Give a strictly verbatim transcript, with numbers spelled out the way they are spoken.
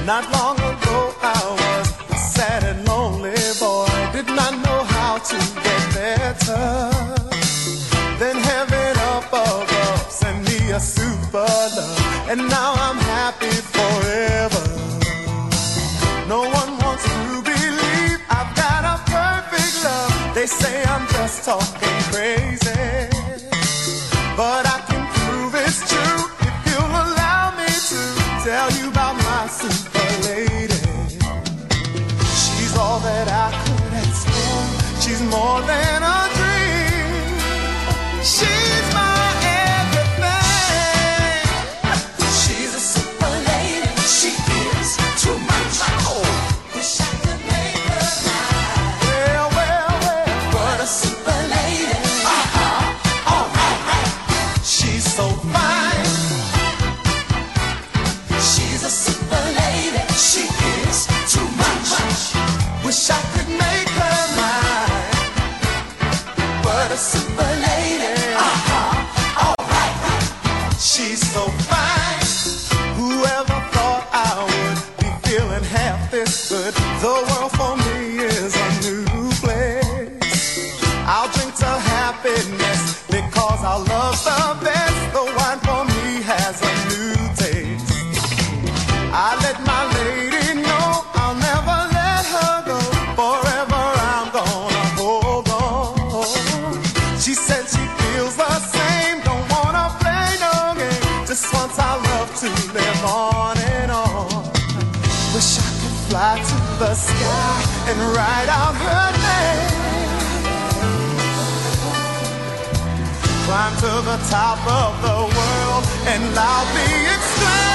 Not long ago I was a sad and lonely boy, did not know how to get better. Then heaven up above sent me a super love, and now I'm happy forever. No one wants to believe I've got a perfect love. They say I'm just talking crazy, but I can prove it's true if you'll allow me to tell you about my super lady. She's all that I could ask for. She's more than a dream. She's my everything. She's a super lady. She is too much. Oh, wish I could make her mine. Well, well, well, What a super lady. Uh-huh. All right, right. she's so fine. She's a super lady. She is too much. Wish I could make her mine. What a super lady. Uh-huh. All right, right. She's so fine. Whoever thought I would be feeling half this good? The world for me is a new place. I'll drink to happiness because our love's the best. The wine for me has a new taste. I let my lady know I'll never let her go. Forever I'm gonna hold on. She said she feels the same, don't wanna play no game, just wants our love to live on and on. Wish I could fly to the sky and write out her name. Climb to the top of the world and loudly exclaim.